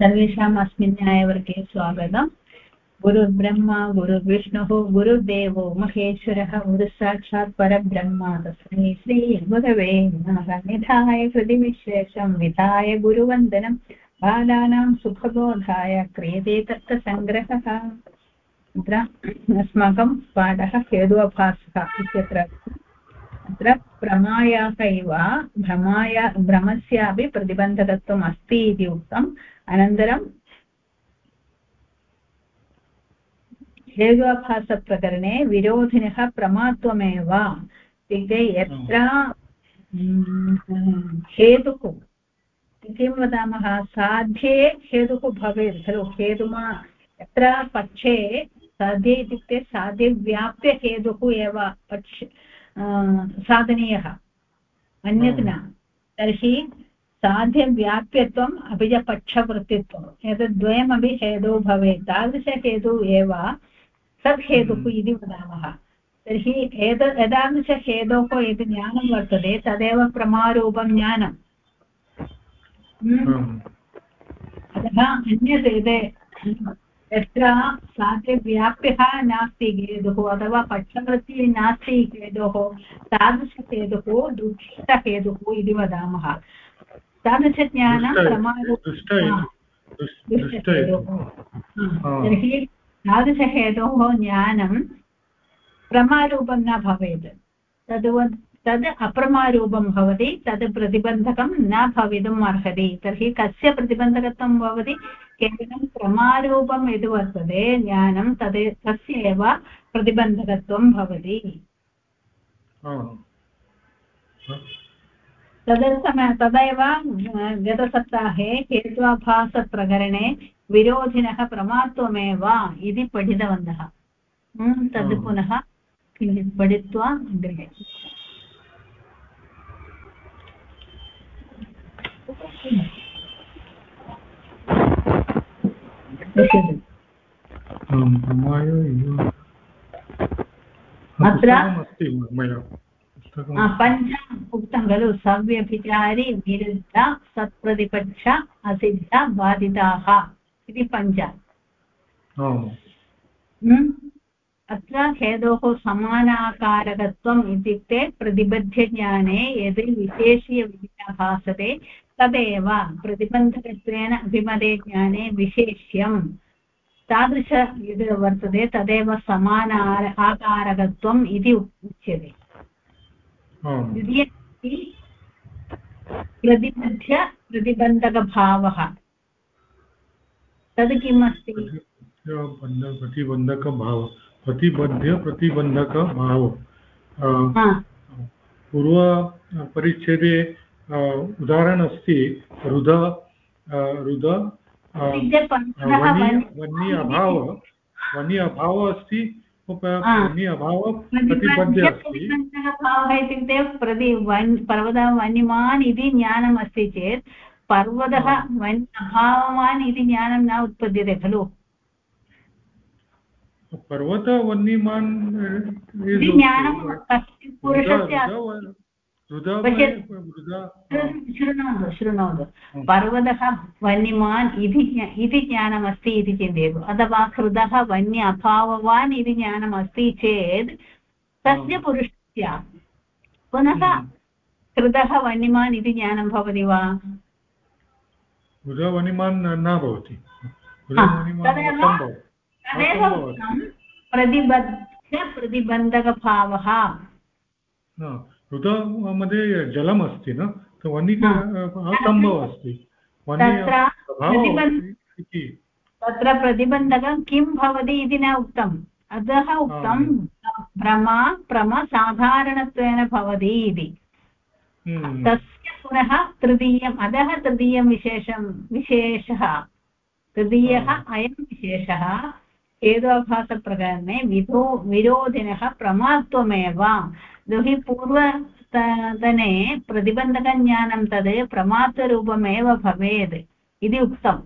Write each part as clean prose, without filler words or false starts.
सर्वेषाम् अस्मिन् न्यायवर्गे स्वागतम्। गुरुर्ब्रह्मा गुरुर्विष्णुः गुरुर्देवो महेश्वरः गुरुसाक्षात् परब्रह्म तस्मै श्रीगुरवे नमः। निधाय कृतिविशेषं विधाय गुरुवन्दनं बालानां सुखबोधाय क्रियते तर्कसङ्ग्रहः। अत्र अस्माकं पाठः हेतुभासः इत्यत्र अत्र प्रमायाः इव भ्रमस्यापि प्रतिबन्धकत्वम् अस्ति इति उक्तम्। अनन्तरं हेत्वाभासप्रकरणे विरोधिनः प्रमात्वमेव इत्युक्ते यत्र हेतुः किं वदामः साध्ये हेतुः भवेत् खलु। हेतुमा यत्र पक्षे साध्ये इत्युक्ते साध्यव्याप्य हेतुः एव पक्ष साधनीयः अन्यत् न। तर्हि साध्यव्याप्यत्वम् अपि च पक्षवृत्तित्वम् एतद्द्वयमपि हेतुः भवेत्। तादृशहेतुः एव तत् हेतुः इति वदामः। तर्हि एतादृशहेतोः यत् ज्ञानं वर्तते तदेव प्रमारूपं ज्ञानम्। अतः अन्यत् यत्र साध्यव्याप्यः नास्ति हेतुः अथवा पक्षवृत्तिः नास्ति हेतोः तादृशहेतुः दुष्टहेतुः इति वदामः। तादृशज्ञानं प्रमारूपं दुष्टहेतुः। तर्हि तादृशहेतोः ज्ञानं प्रमारूपं न भवेत्। तद् अप्रमारूपं भवति। तद् प्रतिबन्धकं न भवितुम् अर्हति। तर्हि कस्य प्रतिबन्धकत्वं भवति? केवलं प्रमारूपं यद् वर्तते ज्ञानं तस्य एव प्रतिबन्धकत्वं भवति। तदैव गतसप्ताहे हेत्वाभासप्रकरणे विरोधिनः प्रमात्वमेव इति पठितवन्तः। तद् पुनः किञ्चित् पठित्वा अग्रे अत्र पञ्च उक्तं खलु। सव्यभिचारी विरुद्ध सत्प्रतिपक्ष असिद्ध बाधिताः इति पञ्च। अत्र हेतोः समानाकारकत्वम् इत्युक्ते प्रतिबध्यज्ञाने यद् विशेष्यविधिना भासते तदेव प्रतिबन्धकत्वेन अभिमते ज्ञाने विशेष्यं तादृश यद् वर्तते तदेव समान आकारकत्वम् इति उच्यते। द्वितीयं प्रतिबद्ध्य प्रतिबन्धकभावः तद् किम् अस्ति? प्रतिबद्ध्य प्रतिबन्धकभाव पूर्वपरिच्छेदे उदाहरणम् अस्ति रुध वन्य अभाव अस्ति। वन्य अभाव प्रतिबद्ध अस्ति। भावः इत्युक्ते पर्वतः वन्यमान् इति ज्ञानम् अस्ति चेत् पर्वतः वन्य अभाववान् इति ज्ञानं न उत्पद्यते खलु। पर्वत वन्यमान् शृणोतु। पर्वतः वन्यमान् इति ज्ञानमस्ति इति चिन्तयतु। अथवा हृदः वन्य अभाववान् इति ज्ञानम् अस्ति चेत् तस्य पुरुषस्य पुनः हृदः वन्यमान् इति ज्ञानं भवति वा? वन्यमान् न भवति। तदेव प्रतिबद्ध प्रतिबन्धकभावः। ऋत मध्ये जलम् अस्ति न, असम्भवः अस्ति। तत्र प्रतिबन्धकं किं भवति इति न उक्तम्। अतः उक्तं प्रमसाधारणत्वेन भवति इति। तस्य पुनः तृतीयम् अतः तृतीयं विशेषः तृतीयः अयं विशेषः हेत्वाभासप्रकरणे विरोधिनः प्रमात्वमेव। यतोहि पूर्वतने प्रतिबन्धकज्ञानं तद् प्रमात्वरूपमेव भवेत् इति उक्तम्।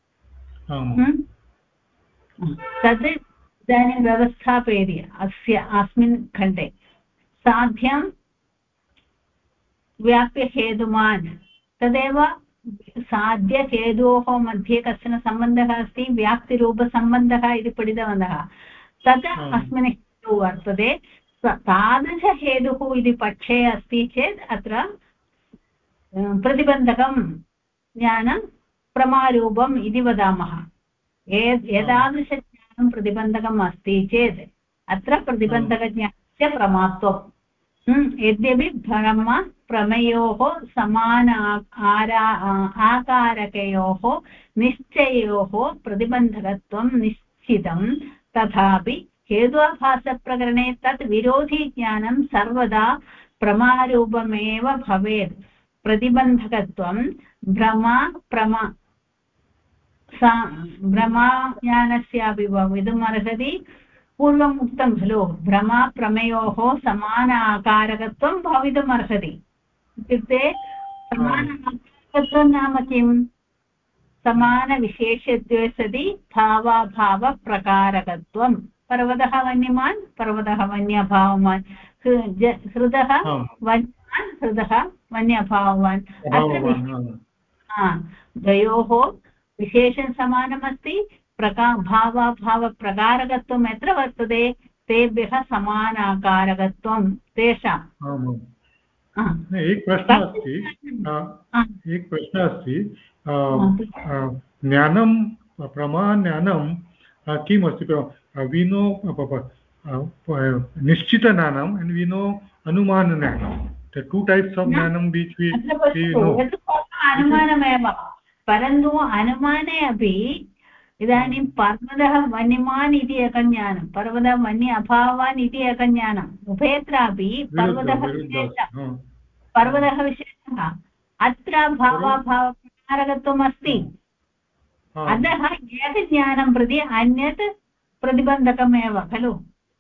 तद् इदानीं व्यवस्थापयति अस्मिन् खण्डे। साध्यं व्याप्यहेतुमान् तदेव साध्यहेतोः मध्ये कश्चन सम्बन्धः अस्ति व्याप्तिरूपसम्बन्धः इति पठितवन्तः तत् अस्मिन् हेतुः वर्तते तादृशहेतुः इति पक्षे अस्ति चेत् अत्र प्रतिबन्धकं ज्ञानं प्रमारूपम् इति वदामः एतादृशज्ञानं प्रतिबन्धकम् अस्ति चेत् अत्र प्रतिबन्धकज्ञानस्य प्रमात्वम् यद्यपि ब्रह्म प्रमेयोः समान आकारकयोः निश्चयोः प्रतिबन्धकत्वं निश्चितं तथापि हेत्वाभासप्रकरणे तत् विरोधी ज्ञानं सर्वदा प्रमारूपमेव भवेत् प्रतिबन्धकत्वं भ्रमाज्ञानस्यापि भवितुम् अर्हति पूर्वम् उक्तं खलु भ्रमप्रमेयोः समान आकारकत्वं भवितुम् अर्हति इत्युक्ते समानाकारकत्वं नाम किम् समानविशेषत्वे सति भावाभावप्रकारकत्वं पर्वतः वन्यमान् पर्वतः वन्यभावमान् हृदः वन्यमान् हृदः वन्यभाववान् अत्र द्वयोः विशेषं समानमस्ति भावाभावप्रकारकत्वं यत्र वर्तते तेभ्यः समानाकारकत्वं तेषाम् एक प्रश्न अस्ति ज्ञानं प्रमाज्ञानं किम् अस्ति we know nishchita-jnanam and we know anumana-jnanam. The two types of jnanam which we know. अनुमानमेव परन्तु अनुमाने अपि इदानीं पर्वतः वन्यमान् इति एकं ज्ञानं पर्वतः वन्य अभावान् इति एकं ज्ञानम् उभयत्रापि पर्वतः विशेषः अत्र भावाभावप्रकारकत्वम् अस्ति अतः एकज्ञानं प्रति अन्यत् प्रतिबन्धकमेव खलु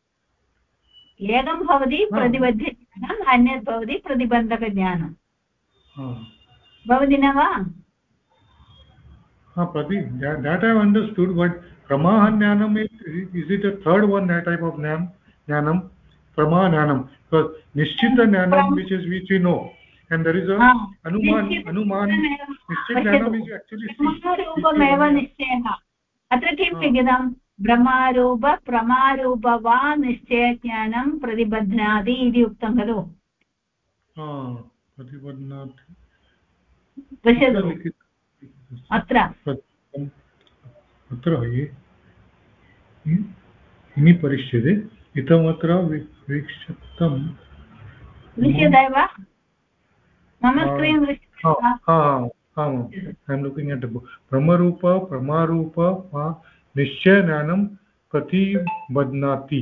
एकं भवति प्रतिबद्धज्ञानम् अन्यत् भवति प्रतिबन्धकज्ञानं भवति न वा that I have understood, but pramaha jnanam is it a third one type of jnanam pramaha jnanam because nishchita jnanam which we know and there is a anuman nishchita jnanam is actually ब्रह्मरूपमेव निश्चयः अत्र किं लिखितं ब्रह्मारूप प्रमारूप वा निश्चयज्ञानं प्रतिबध्नाति इति उक्तं खलु प्रतिबध्नाति पश्यतु अत्र इनि परिष्यते इतमत्र वीक्षितं दृश्यते वा मम स्क्रीन् दृश्यते वा I am looking at the book brahmarupa pramarupa va nishchayajnanam pratibadnati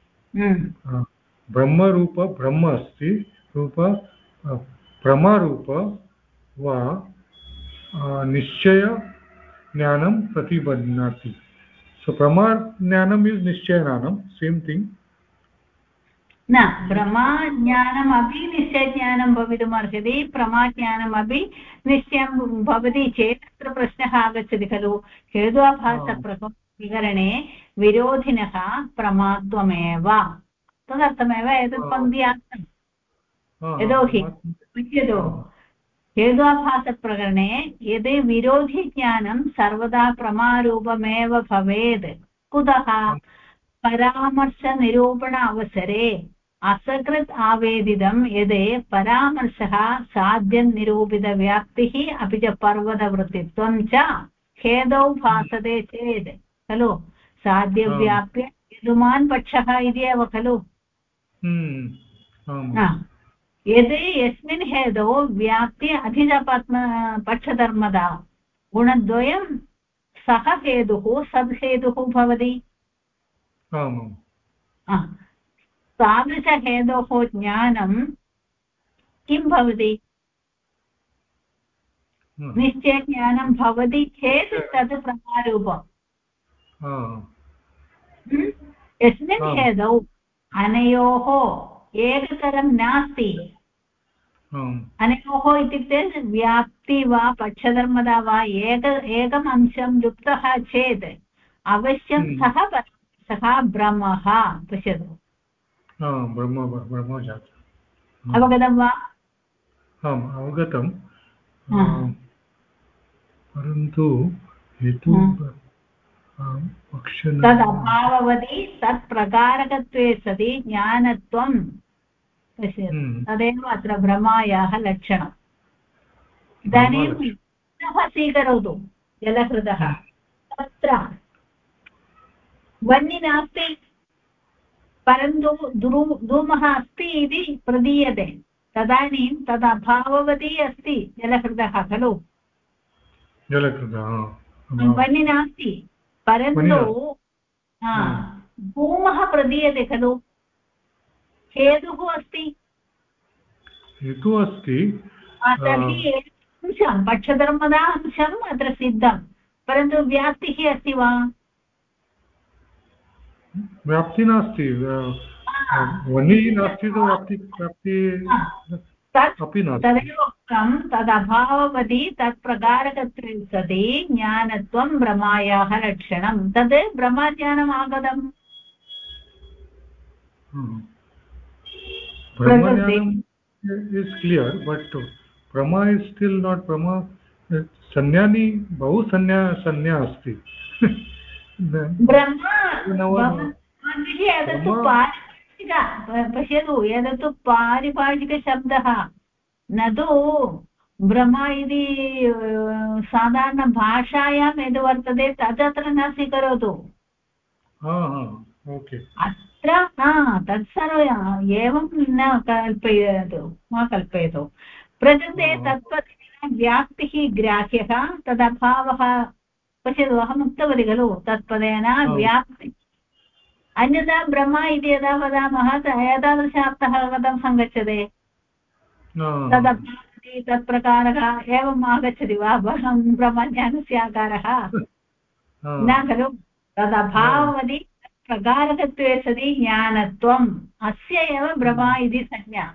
brahmarupa brahma asti rupa pramarupa va nishchaya jnanam pratibadnati so prama jnanam is nishchaya jnanam same thing न ब्रह्मज्ञानमपि निश्चयज्ञानं भवितुमर्हति प्रमाज्ञानमपि निश्चयं भवति चेत् अत्र प्रश्नः आगच्छति खलु हेत्वाभासप्रकरणे विरोधिनः प्रमात्वमेव तदर्थमेव एतत् पङ्क्ति आगतम् यतोहि पश्यतु हेत्वाभासप्रकरणे यदि विरोधिज्ञानं सर्वदा प्रमारूपमेव भवेत् कुतः परामर्शनिरूपण अवसरे असकृत् आवेदितं यदि परामर्शः साध्यनिरूपितव्याप्तिः अपि च पर्वतवृत्तित्वं च हेतौ भासते चेत् खलु साध्यव्याप्य हेतुमान् पक्षः इति एव खलु यदि यस्मिन् हेतौ व्याप्ति अधिकपक्षधर्मदा गुणद्वयं सः हेतुः सद्हेतुः भवति तादृशहेतोः ज्ञानं किं भवति निश्चयज्ञानं भवति चेत् तद् प्रमारूपम् यस्मिन् हेतौ अनयोः एकतरं नास्ति अनयोः इत्युक्ते व्याप्ति वा पक्षधर्मदा वा एकम् अंशं लुप्तः चेत् अवश्यं सः ब्रह्मः पश्यतु अवगतं वा अवगतं परन्तु हेतु तदभाववति तत्प्रकारकत्वे सति ज्ञानत्वं पश्यतु तदेव अत्र भ्रमायाः लक्षणम् इदानीं जलः स्वीकरोतु जलहृदः तत्र वह्नि नास्ति परन्तु धूमः अस्ति इति प्रदीयते तदानीं तदभाववती अस्ति जलहृदः खलु वह्नि नास्ति परन्तु धूमः प्रदीयते खलु हेतुः अस्ति तर्हि अंशं पक्षधर्मदा अंशम् अत्र सिद्धं परन्तु व्याप्तिः अस्ति वा व्याप्ति नास्ति वह्निः नास्ति तो व्याप्ति तदेव उक्तं तदभाववति तत्प्रकारकत्वे सति ज्ञानत्वं भ्रमायाः लक्षणं तद् ब्रह्मज्ञानम् आगतम् is clear, but Brahma is still not Brahma. Sanyani, बहु sanya asti. Brahma पश्यतु एतत्तु पारिभाषिकशब्दः न तु ब्रह्म इति साधारणभाषायां यद् वर्तते तदत्र न स्वीकरोतु अत्र तत्सर्वम् एवं न कल्पयतु प्रकृते तत्पदेन व्याप्तिः ग्राह्यः तदभावः पश्यतु अहम् उक्तवती खलु तत्पदेन व्याप्ति अन्यथा ब्रह्म इति यदा वदामः एतादृशार्थः कथं सङ्गच्छते तदभावति तत्प्रकारः एवम् आगच्छति वा ब्रह्मज्ञानस्य आकारः न खलु तदभावति प्रकारकत्वे सति ज्ञानत्वम् अस्य एव ब्रह्म इति संज्ञा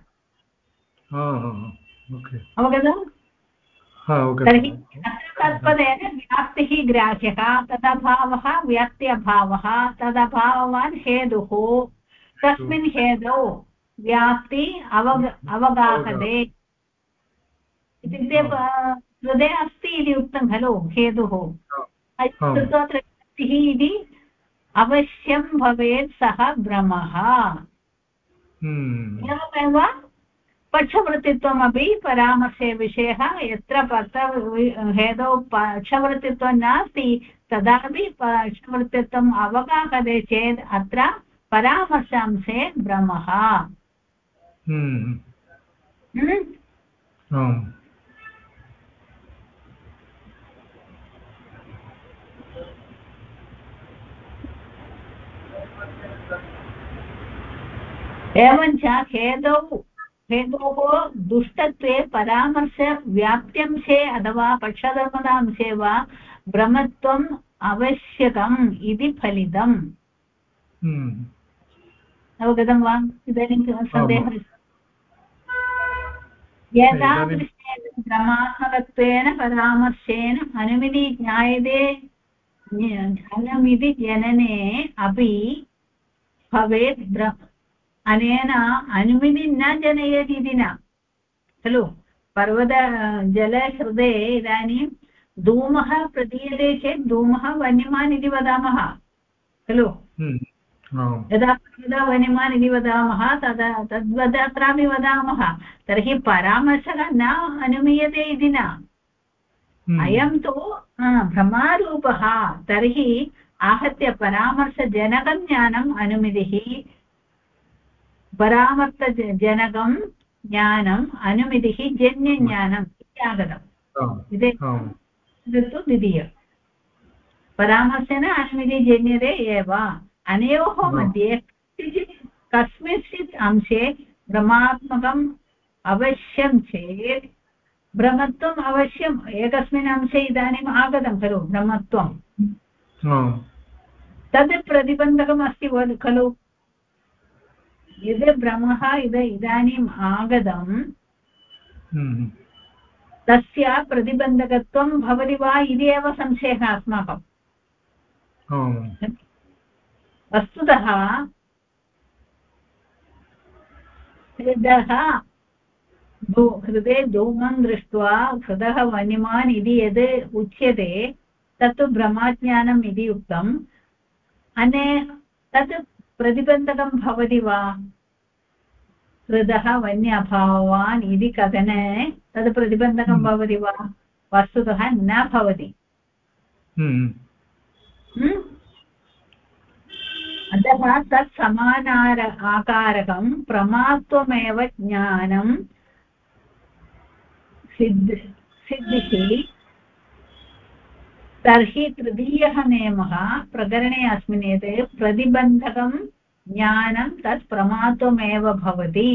अवगतम् तर्हि तत्पदेन व्याप्तिः ग्राह्यः तदभावः व्याप्त्यभावः तदभाववान् हेतुः तस्मिन् हेतौ व्याप्ति अवगाहते इत्युक्ते हृदये अस्ति इति उक्तं खलु हेतुः व्याप्तिः इति अवश्यं भवेत् सः भ्रमः एवमेव पक्षवृत्तित्वमपि परामर्शे विषयः यत्र हेतौ पक्षवृत्तित्वं नास्ति तदापि पक्षवृत्तित्वम् अवगाहते चेत् अत्र परामर्शांशे भ्रमः एवञ्च हेतोः दुष्टत्वे परामर्शव्याप्त्यंशे अथवा पक्षधर्मदांशे वा भ्रमत्वम् आवश्यकम् इति फलितम् अवगतं वा इदानीं सन्देहः एतादृशेन भ्रमात्मकत्वेन परामर्शेन अनुमिति ज्ञायते अनुमिति जनने अपि भवेत् अनेन अनुमिति न जनयति इति न खलु पर्वत जलहृदे इदानीं धूमः प्रतीयते चेत् धूमः वन्यमान् इति वदामः खलु यदा वन्यमान् इति वदामः तदा तद्वद् अत्रापि वदामः तर्हि परामर्शः न अनुमीयते इति न अयं तु भ्रमारूपः तर्हि आहत्य परामर्शजनकं ज्ञानम् अनुमितिः परामर्शजनकं ज्ञानम् अनुमितिः जन्यज्ञानम् इत्यागतम् इदं द्वितीय परामर्शेन अनुमितिः जन्यते एव अनयोः मध्ये कस्मिंश्चित् अंशे भ्रमात्मकम् अवश्यं चेत् भ्रमत्वम् अवश्यम् एकस्मिन् अंशे इदानीम् आगतं खलु भ्रमत्वं तद् प्रतिबन्धकम् अस्ति खलु यद् भ्रमः इदानीम् आगतं तस्य प्रतिबन्धकत्वं भवति वा इति एव संशयः अस्माकं वस्तुतः हृदे धूमं दृष्ट्वा हृदः वन्यमान् इति यद् उच्यते तत्तु ब्रह्मज्ञानम् इति उक्तम् अने तत् प्रतिबन्धकं भवति वा हृदः वन्य अभावान् इति कथने तद् प्रतिबन्धकं भवति वा वस्तुतः न भवति अतः तत् समानार आकारकं प्रमात्वमेव ज्ञानं सिद्धिः तर्हि तृतीयः नियमः प्रकरणे अस्मिन् यत् प्रतिबन्धकं ज्ञानं तत् प्रमात्वमेव भवति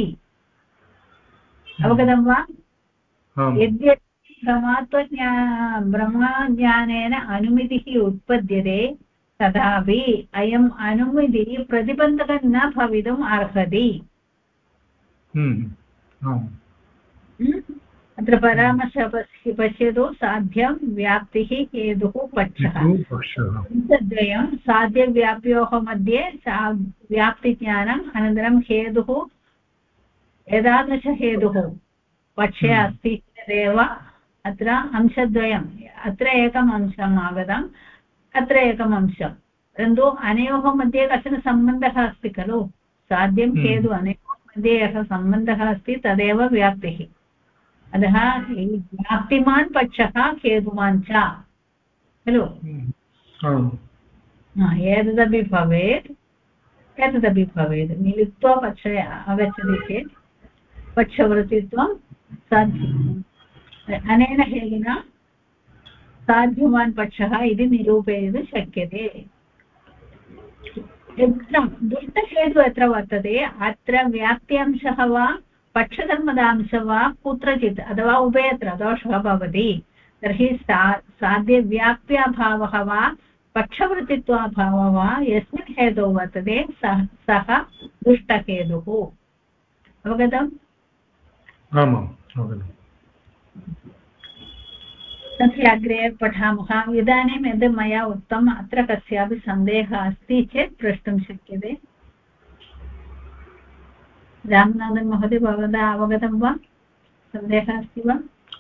अवगतं वा यद्यपि ब्रह्मज्ञानेन अनुमितिः उत्पद्यते तथापि अयम् अनुमितिः प्रतिबन्धकं न भवितुम् अर्हति अत्र परामर्शः पश्यतु साध्यं व्याप्तिः हेतुः पक्षः द्वयं साध्यव्याप्योः मध्ये व्याप्तिज्ञानम् अनन्तरं हेतुः एतादृशहेतुः पक्षे अस्ति चेदेव अत्र अंशद्वयम् अत्र एकम् अंशम् आगतम् अत्र एकम् अंशं परन्तु अनयोः मध्ये कश्चन सम्बन्धः अस्ति खलु साध्यं हेतु अनयोः मध्ये यः सम्बन्धः अस्ति तदेव व्याप्तिः अतः व्याप्तिमान् पक्षः हेतुमान् च खलु एतदपि भवेत् एतदपि भवेत् मिलित्वा पक्षे आगच्छति चेत् पक्षवृत्तित्वं साध्यम् अनेन हेतुना साध्यवान् पक्षः इति निरूपयितुं शक्यते दुष्टहेतु अत्र वर्तते अत्र व्याप्त्यंशः वा पक्षधर्मदांशः वा कुत्रचित् अथवा उभयत्र दोषः भवति तर्हि साध्यव्याप्त्याभावः वा पक्षवृत्तित्वाभावः वा यस्मिन् हेतौ वर्तते सः दुष्टहेतुः अवगतम् तस्य अग्रे पठामः इदानीं यद् मया उक्तम् अत्र कस्यापि सन्देहः अस्ति चेत् प्रष्टुं शक्यते रामनाथन् महोदय भवता अवगतं वा सन्देहः अस्ति वा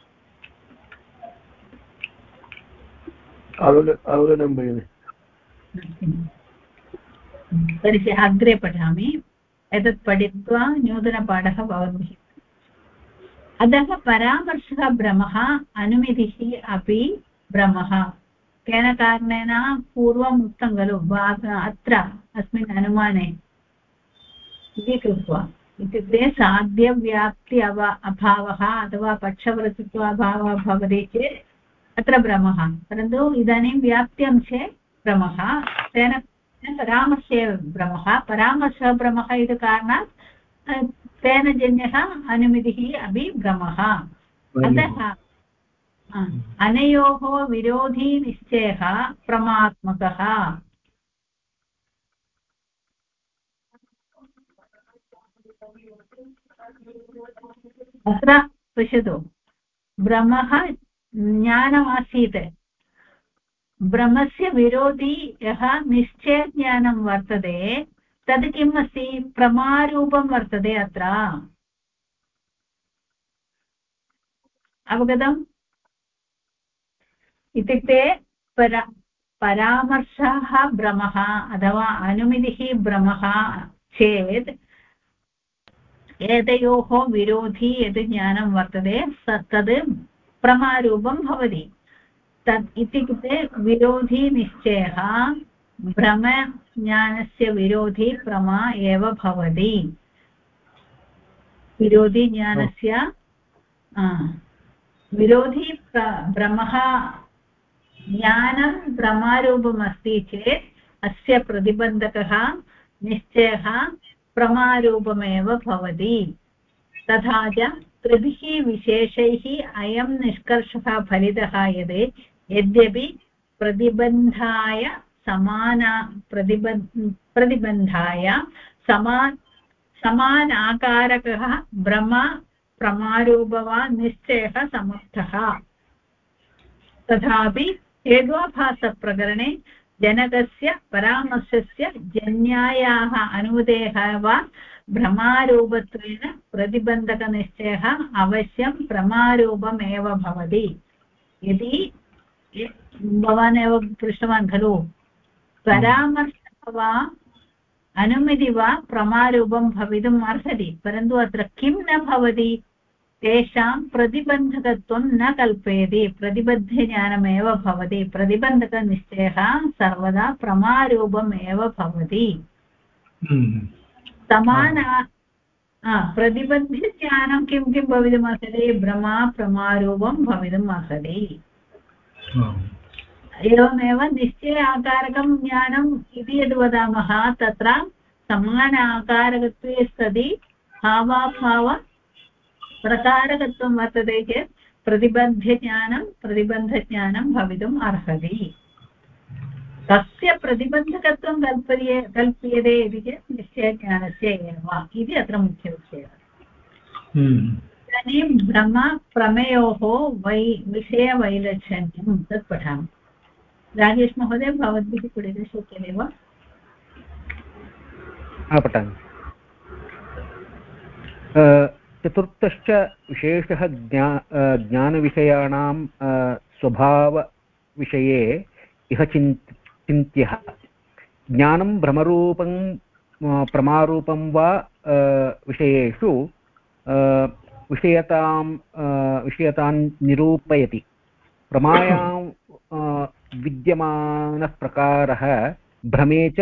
अवगतं भगिनि तर्हि अग्रे पठामि एतत् पठित्वा नूतनपाठः भवद्भिः अतः परामर्शः भ्रमः अनुमितिः अपि भ्रमः तेन कारणेन पूर्वम् उक्तं खलु अत्र अस्मिन् अनुमाने इति कृत्वा इत्युक्ते साध्यव्याप्ति अभावः अथवा पक्षवृत्तित्व अभावः भवति चेत् अत्र भ्रमः परन्तु इदानीं व्याप्त्यंशे भ्रमः तेन परामर्शे भ्रमः परामर्शः भ्रमः इति कारणात् तेन जन्यः अनुमितिः अपि भ्रमः अतः अनयोः विरोधी निश्चयः प्रमात्मकः अत्र पश्यतु ब्रह्मः ज्ञानमासीत् ब्रह्मस्य विरोधी यः निश्चयज्ञानं वर्तते तद् किम् अस्ति प्रमारूपं वर्तते अत्र अवगतम् इत्युक्ते परामर्शः भ्रमः अथवा अनुमितिः भ्रमः चेत् एतयोः विरोधी यद् ज्ञानं वर्तते तद् प्रमारूपं भवति तत् इत्युक्ते विरोधी निश्चयः भ्रमज्ञानस्य विरोधी प्रमा एव भवति विरोधी ज्ञानस्य विरोधी भ्रमः ज्ञानं प्रमारूपमस्ति चेत् अस्य प्रतिबन्धकः निश्चयः प्रमारूपमेव भवति तथा च त्रिभिः विशेषैः अयं निष्कर्षः फलितः यत् यद्यपि प्रतिबन्धाय समानाकारकः ब्रह्म प्रमारूपवान् निश्चयः समर्थः तथापि हेत्वाभासप्रकरणे जनकस्य परामर्शस्य जन्यायाः अनुमतेः वा भ्रमारूपत्वेन प्रतिबन्धकनिश्चयः अवश्यं प्रमारूपमेव भवति यदि भवान् एव पृष्टवान् खलु परामर्शः वा अनुमति वा प्रमारूपं भवितुम् अर्हति परन्तु अत्र किं न भवति तेषां प्रतिबन्धकत्वं न कल्पयति प्रतिबद्धज्ञानमेव भवति प्रतिबन्धकनिश्चयः सर्वदा प्रमारूपमेव भवति प्रतिबद्धज्ञानं किं किं भवितुमर्हति भ्रमा प्रमारूपं भवितुम् अर्हति एवमेव निश्चय आकारकं ज्ञानम् इति यद् वदामः तत्र समान आकारकत्वे सति भावाभाव प्रकारकत्वं वर्तते चेत् प्रतिबन्धज्ञानं भवितुम् अर्हति तस्य प्रतिबन्धकत्वं कल्प्यते इति चेत् निश्चयज्ञानस्य एव इति अत्र मुख्यविषयः इदानीं ब्रह्म प्रमेयोः विषयवैलक्षण्यं तत् पठामि राजेश महोदय भवद्भिः पठितुं शक्यते वा पठामि चतुर्थश्च विशेषः ज्ञानविषयाणां स्वभावविषये इह चिन्त्यः ज्ञानं भ्रमरूपं प्रमारूपं वा विषयेषु विषयतां निरूपयति प्रमायां विद्यमानः प्रकारः भ्रमे च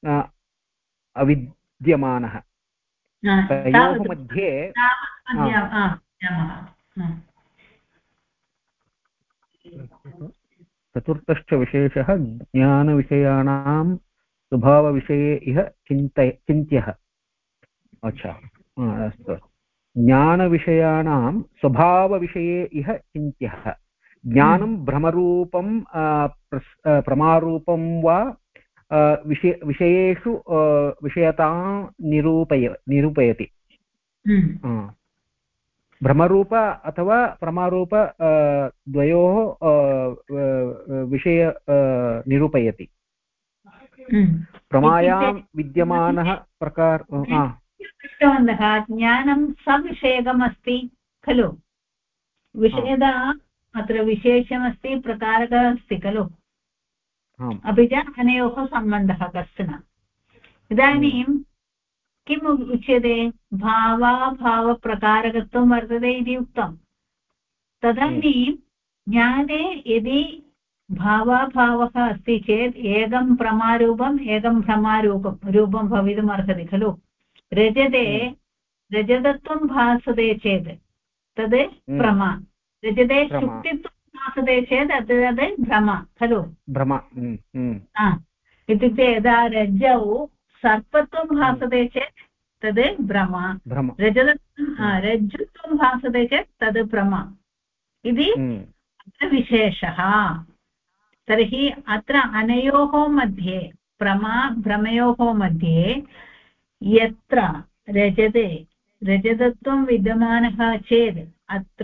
अविद्यमानः तयोः मध्ये चतुर्थश्च विशेषः ज्ञानविषयाणां स्वभावविषये इह चिन्त्यः अच्छा अस्तु ज्ञानविषयाणां स्वभावविषये इह चिन्त्यः ज्ञानं भ्रमरूपं प्रमारूपं वा विषयेषु विषयतां निरूपयति भ्रमरूप अथवा प्रमारूप द्वयोः विषय निरूपयति प्रमायां विद्यमानः प्रकार पृष्टवन्तः ज्ञानं सविषयकमस्ति खलु विषयदा अत्र विशेषमस्ति प्रकारकः अस्ति खलु अपि च अनयोः सम्बन्धः कश्चन इदानीं किम् उच्यते भावाभावप्रकारकत्वं वर्तते इति उक्तं तदानीं ज्ञाने यदि भावाभावः अस्ति चेत् एकं प्रमारूपम् एकं भ्रमारूपं भवितुम् अर्हति खलु रजते रजतत्वं भासते चेत् तद् प्रमा रजते शुक्तित्वं भासते चेत् तद् भ्रम खलु भ्रम इत्युक्ते यदा रज्जौ सर्पत्वं भासते चेत् तद् भ्रम रज्जुत्वं भासते चेत् तद् भ्रम इति विशेषः तर्हि अत्र अनयोः मध्ये भ्रमयोः मध्ये यत्र रजते रजतत्वं विद्यमानः चेत् अत्र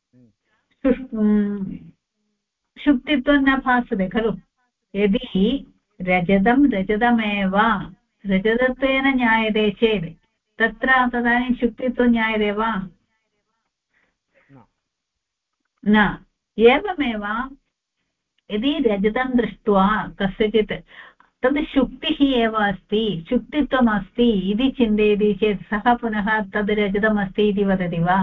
शुक्तित्वं न भासते खलु यदि रजतं रजतमेव रजतत्वेन ज्ञायते चेत् तत्र तदानीं शुक्तित्वं ज्ञायते वा न एवमेव यदि रजतं दृष्ट्वा कस्यचित् तद् शुक्तिः एव अस्ति शुक्तित्वम् अस्ति इति चिन्तयति चेत् सः पुनः तद् रजतमस्ति इति वदति वा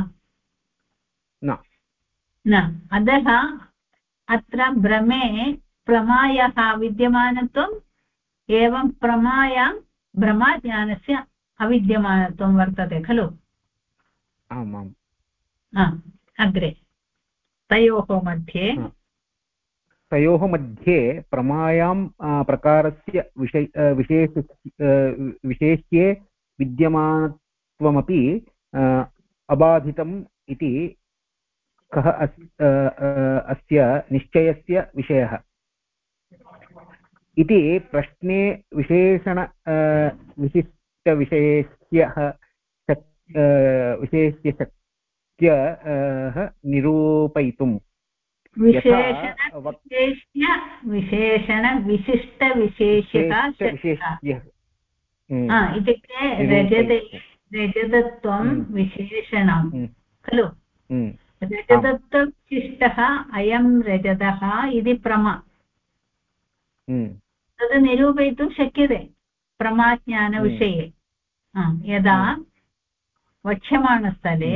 न अतः अत्र भ्रमे प्रमायः विद्यमानत्वम् एवं प्रमायां भ्रमाज्ञानस्य अविद्यमानत्वं वर्तते खलु आमाम् अग्रे तयोः मध्ये प्रमायां प्रकारस्य विशेष्ये विद्यमानत्वमपि अबाधितम् इति कः अस्य निश्चयस्य विषयः इति प्रश्ने विशेष्य शक्यः निरूपयितुम् विशेषणविशिष्टविशेष्यः इत्युक्ते रजते रजतत्वं विशेषणं खलु रजतत्वविशिष्टः अयं रजतः इति प्रमा तद् निरूपयितुं शक्यते प्रमाज्ञानविषये यदा वक्ष्यमाणस्थले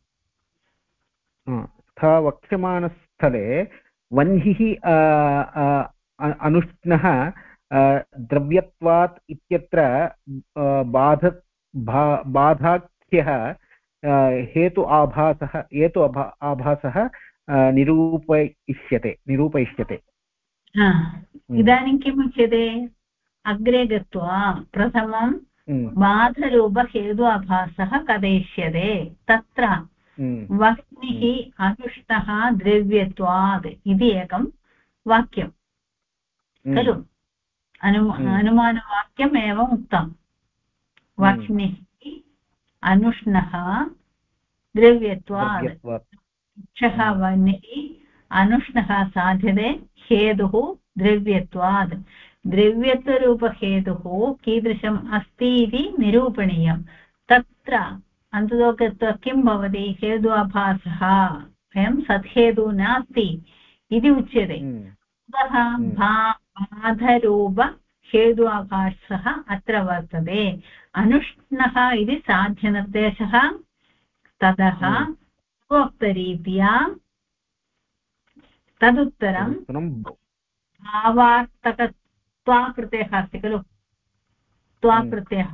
तथा वक्ष्यमाणस्थले वह्निः अनुष्णः द्रव्यत्वात् इत्यत्र बाधाख्यः हेतु आभासः निरूपयिष्यते इदानीं किम् उच्यते अग्रे गत्वा प्रथमं बाधरूपहेतु आभासः कथयिष्यते तत्र वह्निः अनुष्णः द्रव्यत्वात् इति एकं वाक्यं खलु अनुमानवाक्यम् एवम् उक्तं वह्निः अनुष्णः द्रव्यत्वात् वह्निः अनुष्णः साध्यते हेतुः द्रव्यत्वात् द्रव्यत्वरूपहेतुः कीदृशम् अस्ति इति निरूपणीयं तत्र अन्ततो गत्वा किं भवति हेतुभासः अयं सद्हेतुः नास्ति इति उच्यते अतः बाधरूप हेतुभासः अत्र वर्तते अनुष्णः इति साध्यनिर्देशः ततः पूर्वोक्तरीत्या तदुत्तरं भावार्थकत्वाप्रत्ययः अस्ति खलु त्वाप्रत्ययः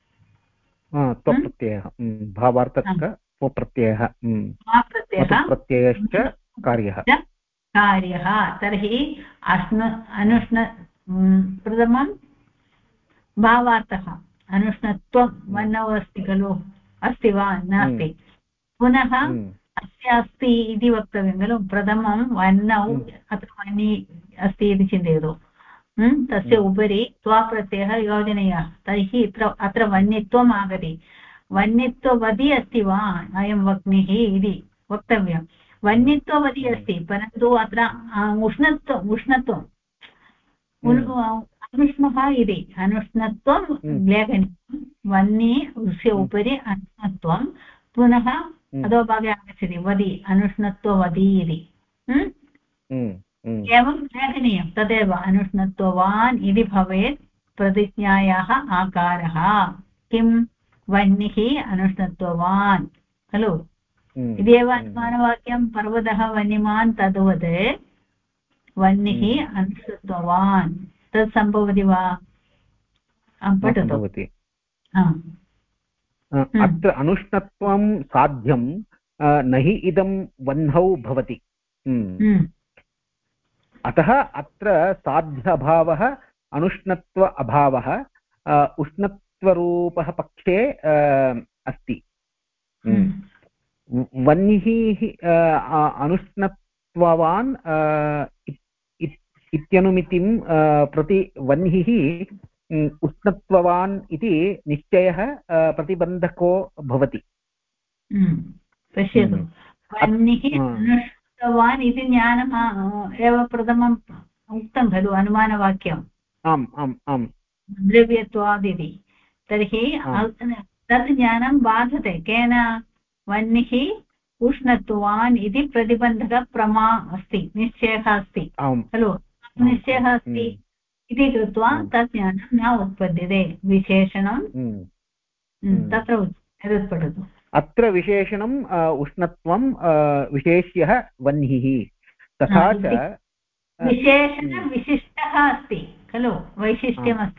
भावार्थकप्रत्ययः प्रत्ययश्च कार्यः तर्हि अनुष्ण प्रथमं भावार्थः अनुष्णत्वं वर्णौ अस्ति खलु अस्ति वा नास्ति पुनः अस्य अस्ति इति वक्तव्यं खलु प्रथमं वर्णौ अत्र वह्नि अस्ति इति चिन्तयतु तस्य उपरि त्वाप्रत्ययः योजनीयः तर्हि अत्र वह्नित्वम् आगति वह्नित्ववती अस्ति वा अयं वह्निः इति वक्तव्यं वह्नित्ववती अस्ति परन्तु अत्र उष्णत्वम् अनुष्णः इति अनुष्णत्वं लेखनीयं वह्निस्य उपरि अनुष्णत्वं पुनः अधोभागे आगच्छति वदि अनुष्णत्ववती इति एवं लेखनीयं तदेव अनुष्णत्ववान् इति भवेत् प्रतिज्ञायाः आकारः किं वह्निः अनुष्णत्ववान् खलु इत्येव अनुमानवाक्यं पर्वतः वह्निमान् तद्वत् वह्निः अनुष्णत्ववान् तत् सम्भवति वा पठतु अत्र अनुष्णत्वं साध्यं न हि इदं वह्नौ भवति अतः अत्र साध्याभावः अनुष्णत्व अभावः उष्णत्वरूपः पक्षे अस्ति वह्निः अनुष्णत्ववान् इत्यनुमितिं प्रति वह्निः उष्णत्ववान् इति निश्चयः प्रतिबन्धको भवति पश्यतु वह्निः अनुष्णत्ववान् इति ज्ञानम् एव प्रथमम् उक्तं खलु अनुमानवाक्यम् आम् आम् आम् द्रव्यत्वादिति तर्हि तत् ज्ञानं बाधते केन वह्निः उष्णत्वान् इति प्रतिबन्धकप्रमा अस्ति निश्चयः अस्ति खलु निश्चयः अस्ति इति कृत्वा तत् ज्ञानं न उत्पद्यते विशेषणं तत्र एतत् पठतु अत्र विशेषणम् उष्णत्वं विशेष्यः वह्निः तथा च विशेषणविशिष्टः अस्ति खलु वैशिष्ट्यमस्ति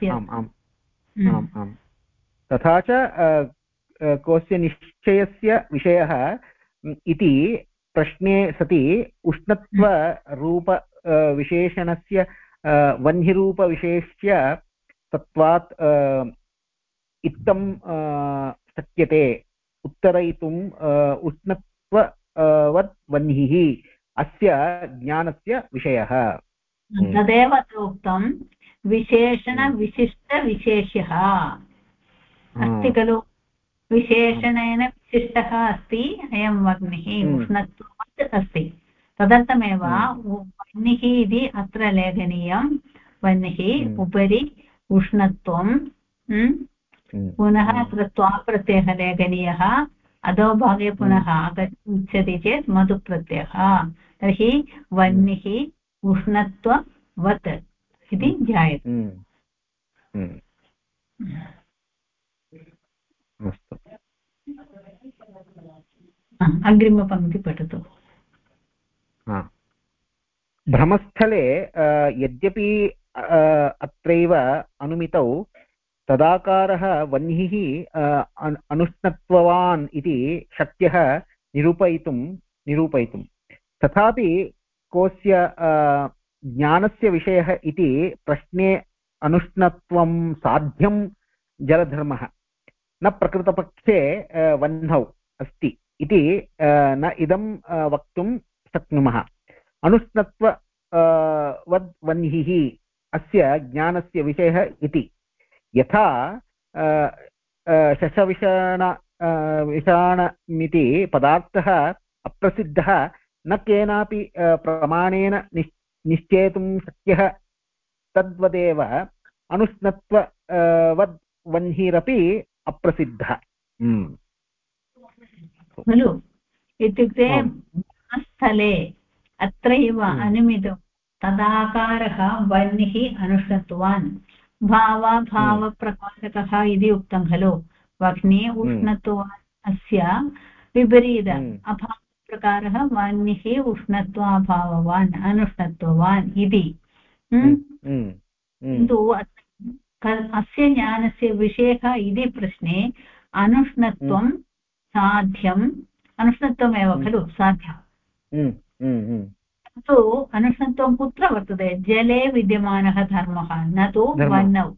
तथा च कोऽस्य निश्चयस्य विषयः इति प्रश्ने सति उष्णत्वरूप विशेषणस्य वह्निरूपविशेष्य तत्त्वात् इत्थं शक्यते उत्तरयितुम् उष्णत्ववत् वह्निः अस्य ज्ञानस्य विषयः तदेव उक्तं विशेषणविशिष्टविशेष्यः अस्ति खलु विशेषणेन विशिष्टः अस्ति अयं वह्निः उष्णत्ववत् अस्ति तदर्थमेव वह्निः इति अत्र लेखनीयं वह्निः उपरि उष्णत्वं पुनः अत्र त्वा प्रत्ययः लेखनीयः अधोभागे पुनः उच्यते चेत् मधुप्रत्ययः तर्हि वह्निः उष्णत्ववत् इति ध्यायते अग्रिमपङ्क्ति पठतु भ्रमस्थले यद्यपि अत्रैव अनुमितौ तदाकारः वह्निः अनुष्णत्ववान् इति शक्यः निरूपयितुं तथापि कोऽस्य ज्ञानस्य विषयः इति प्रश्ने अनुष्णत्वं साध्यं जलधर्मः न प्रकृतपक्षे वह्नौ अस्ति इति न इदं वक्तुं शक्नुमः अनुष्णत्व वह्निः अस्य ज्ञानस्य विषयः इति यथा विषाणमिति पदार्थः अप्रसिद्धः न केनापि प्रमाणेन निश्चेतुं शक्यः तद्वदेव अनुष्णत्व वह्निरपि अप्रसिद्धः खलु इत्युक्ते स्थले अत्रैव अनुमितं तदाकारः वह्निः अनुष्णत्वान् भावप्रकाशकः इति उक्तं खलु वह्नि उष्णत्वान् अस्य विपरीत अभावप्रकारः वह्निः उष्णत्वाभाववान् अनुष्णत्ववान् इति किन्तु अस्य ज्ञानस्य विषयः इति प्रश्ने अनुष्णत्वं साध्यम् अनुष्णत्वमेव खलु साध्यम् तु अनुष्णत्वं कुत्र वर्तते जले विद्यमानः धर्मः न तु वह्नौ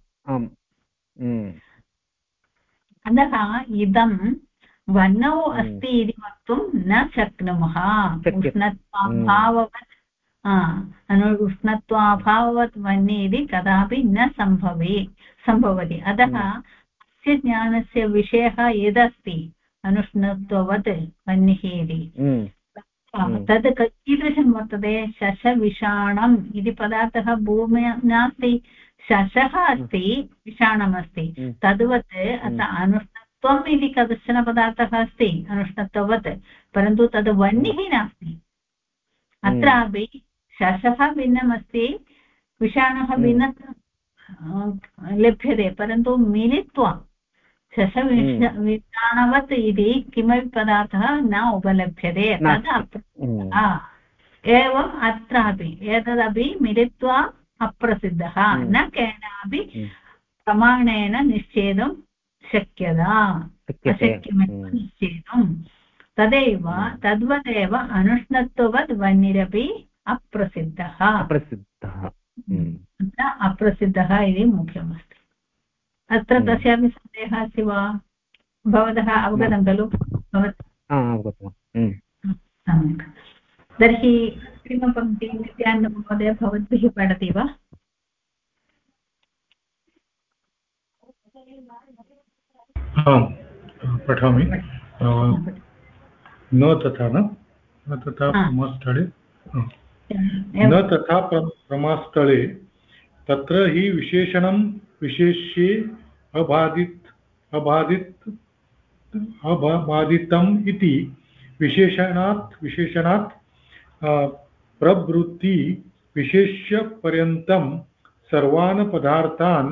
अतः इदं वह्नौ अस्ति इति वक्तुं न शक्नुमः उष्णत्वाभाववत् वह्नि इति कदापि न सम्भवति अतः अस्य ज्ञानस्य विषयः यदस्ति अनुष्णत्ववत् वह्निः इति तद् कीदृशं वर्तते शशविषाणम् इति पदार्थः भूम्यां नास्ति शशः अस्ति विषाणमस्ति तद्वत् अत्र अनुष्णत्वम् इति कश्चन पदार्थः अस्ति अनुष्णत्ववत् परन्तु तद् वह्निः नास्ति अत्रापि शशः भिन्नमस्ति विषाणः भिन्न लभ्यते परन्तु मिलित्वा शशविषाणवत् इति किमपि पदार्थः न उपलभ्यते तद् एवम् अत्रापि एतदपि मिलित्वा अप्रसिद्धः न केनापि प्रमाणेन निश्चेतुं अशक्यमेव निश्चेतुं तद्वदेव अनुष्णत्ववद् वह्निरपि अप्रसिद्धः अप्रसिद्धः इति मुख्यमस्ति अत्र कस्यापि सन्देहः अस्ति वा भवतः अवगतं खलु सम्यक् तर्हि अग्रिमपङ्क्तिं नित्यानन्दमहोदय भवद्भिः पठति वा पठामि न तथा प्रमास्थले न तथा प्रमास्थले तत्र हि विशेषणं विशेष्ये अबाधितम् इति विशेषणात् प्रवृत्ति विशेष्यपर्यन्तं सर्वान् पदार्थान्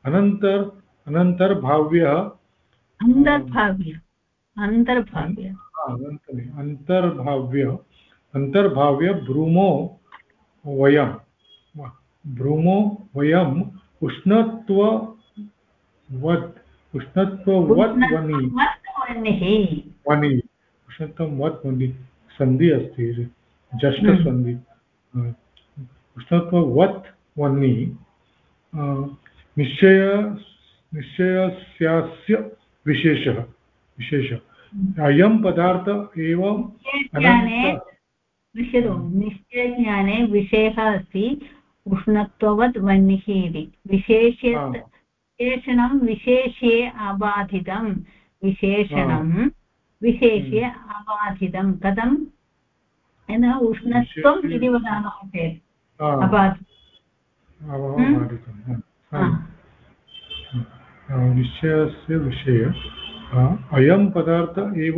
अन्तर्भाव्य ब्रूमो वयम् उष्णत्ववत् वह्नि सन्धि अस्ति जष्टसन्धि उष्णत्ववत् वह्नि निश्चयस्यास्य विशेषः अयं पदार्थ एव निश्चयज्ञाने विषयः अस्ति उष्णत्ववत् वह्निः इति विशेषणं विशेष्ये अबाधितं विशेषणं विशेष्ये अबाधितं कथं उष्णत्वम् इति वदामः चेत् निश्चयस्य विषये अयं पदार्थ एव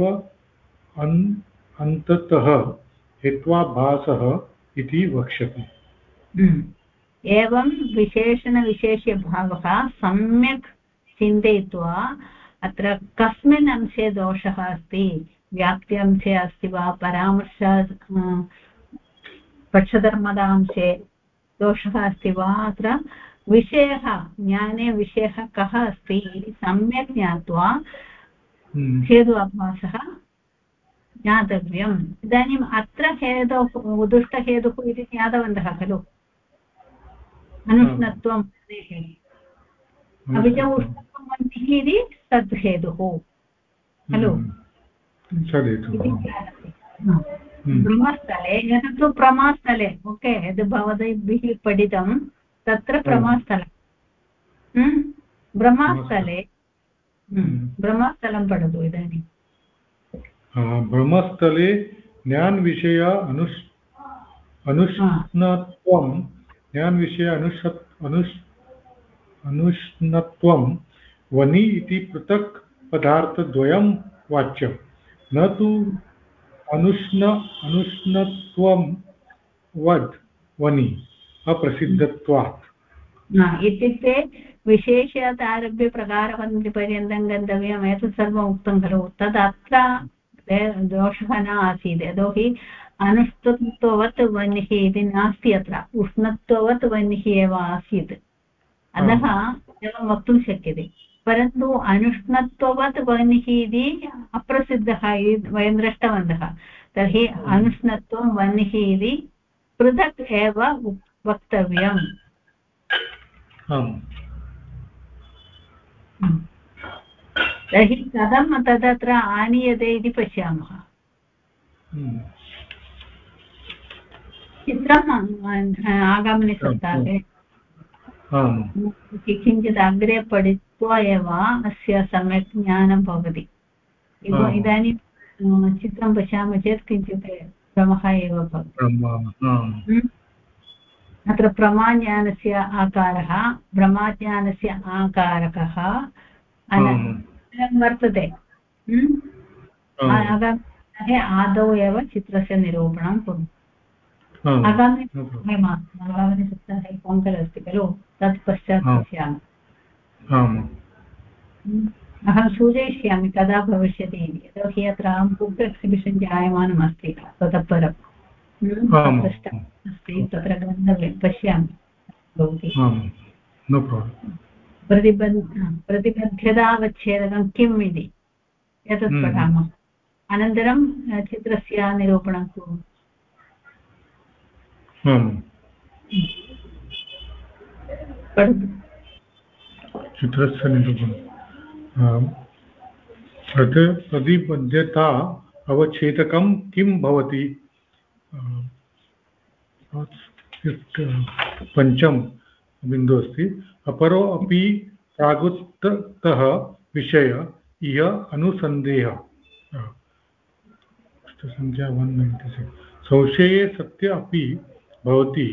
अन्ततः हेत्वाभासः इति वक्ष्यते। एवं विशेषणविशेष्यभावः सम्यक् चिन्तयित्वा अत्र कस्मिन् अंशे दोषः अस्ति, व्याप्त्यंशे अस्ति वा, परामर्श पक्षधर्मदांशे दोषः अस्ति वा, अत्र विषयः ज्ञाने विषयः कः अस्ति इति सम्यक् ज्ञात्वा हेतुभासः ज्ञातव्यम्। इदानीम् अत्र हेतुः उदुष्टहेतुः इति ज्ञातवन्तः खलु, अनुष्णत्वम् अपि च उष्णत्वं वह्निः इति तद्हेतुः खलु। ब्रह्मस्थले एतत् तु प्रमास्थले, ओके, यद् भवद्भिः पठितं तत्र प्रमास्थलं, ब्रह्मस्थले ब्रह्मस्थलं पठतु इदानीं। ब्रह्मस्थले ज्ञानविषय अनुष्णत्वं ज्ञानविषय अनुष्णत्वं वनि इति पृथक् पदार्थद्वयं वाच्यं, न तु अनुष्णत्वं वद् वनि अप्रसिद्धत्वात्। इत्युक्ते विशेषात् आरभ्य प्रकारपन्थिपर्यन्तं गन्तव्यम्, एतत् सर्वम् उक्तं खलु। तदत्र दोषः न आसीत्, यतोहि अनुष्णत्ववत् वह्निः इति नास्ति, अत्र उष्णत्ववत् वह्निः एव आसीत्, अतः एवं वक्तुं शक्यते। परन्तु अनुष्णत्ववत् वह्निः इति अप्रसिद्धः वयं दृष्टवन्तः, तर्हि अनुष्णत्वं वह्निः इति पृथक् एव वक्तव्यम्। तर्हि कथं तदत्र आनीयते इति पश्यामः। चित्रम् आगामिनि सप्ताहे किञ्चित् अग्रे पठित्वा एव अस्य सम्यक् ज्ञानं भवति। इदानीं चित्रं पश्यामः चेत् किञ्चित् भ्रमः एव भवति। अत्र प्रमाज्ञानस्य आकारः, ब्रह्मज्ञानस्य आकारकः वर्तते। आगामिनि आदौ एव चित्रस्य निरूपणं कुर्मः। आगामिनि सप्ताहे पोङ्गल् अस्ति खलु, तत् पश्चात् पश्यामः। अहं सूचयिष्यामि कदा भविष्यति इति, यतोहि अत्र बुक् एक्सिबिशन् जायमानम् अस्ति, ततः परं अस्ति, तत्र गन्तव्यं, पश्यामि भवति। प्रतिबद्धतावच्छेदकं किम् इति एतत् पठामः, अनन्तरं चित्रस्य निरूपणं कुर्मः। चित्रस्य निरूपणं प्रतिबद्धता अवच्छेदकं किं भवति। पञ्चम बिन्दु अस्ति। अपरो अपि प्रागुक्तः विषय इह अनुसन्देहः। संख्या 196। संशये सत्य अपि भवति